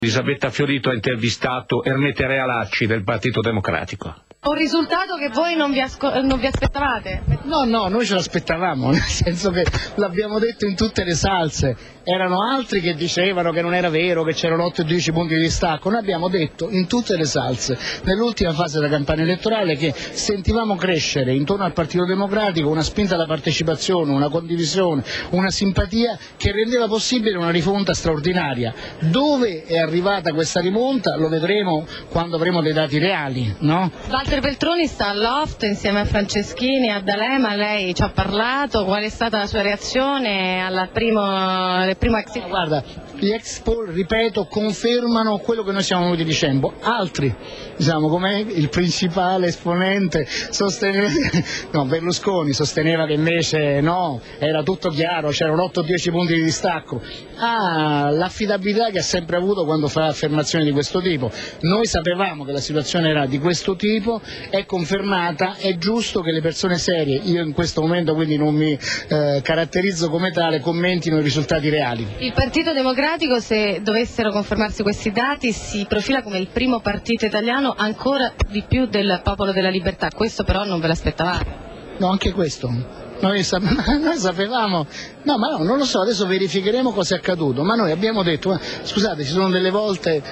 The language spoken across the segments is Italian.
Elisabetta Fiorito ha intervistato Ernette Realacci del Partito Democratico. Un risultato che voi non vi aspettavate? No, noi ce l'aspettavamo, nel senso che l'abbiamo detto in tutte le salse. Erano altri che dicevano che non era vero, che c'erano 8 e 10 punti di distacco. Noi abbiamo detto in tutte le salse, nell'ultima fase della campagna elettorale, che sentivamo crescere intorno al Partito Democratico una spinta alla partecipazione, una condivisione, una simpatia che rendeva possibile una rifonta straordinaria. Dove è arrivata questa rimonta lo vedremo quando avremo dei dati reali, no? Walter Veltroni sta al loft insieme a Franceschini e a D'Alema, lei ci ha parlato, qual è stata la sua reazione al primo exit poll? Guarda, gli ex poll, ripeto, confermano quello che noi stiamo venuti dicendo. Altri, diciamo, come il principale esponente Berlusconi sosteneva che invece no, era tutto chiaro, c'erano 8-10 punti di distacco. L'affidabilità che ha sempre avuto quando fa affermazioni di questo tipo. Noi sapevamo che la situazione era di questo tipo, è confermata, è giusto che le persone serie, io in questo momento quindi non mi caratterizzo come tale, commentino i risultati reali. Il Partito Democratico, se dovessero confermarsi questi dati, si profila come il primo partito italiano ancora di più del Popolo della Libertà. Questo però non ve l'aspettavate? No, anche questo. Noi sapevamo, non lo so, adesso verificheremo cosa è accaduto, ma noi abbiamo detto, scusate, ci sono delle volte,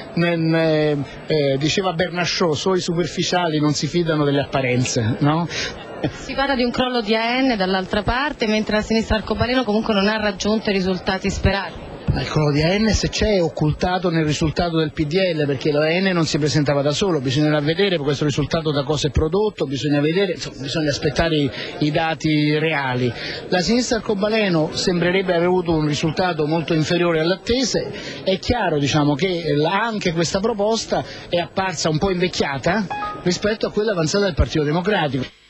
diceva Bernasciò, solo i superficiali non si fidano delle apparenze, no? Si parla di un crollo di AN dall'altra parte, mentre la sinistra arcobaleno comunque non ha raggiunto i risultati sperati. Il crollo di AN, se c'è, è occultato nel risultato del PDL, perché l'AN non si presentava da solo, bisognerà vedere questo risultato da cosa è prodotto, bisogna vedere, bisogna aspettare i dati reali. La sinistra arcobaleno sembrerebbe aver avuto un risultato molto inferiore alle attese. È chiaro, diciamo, che anche questa proposta è apparsa un po' invecchiata rispetto a quella avanzata del Partito Democratico.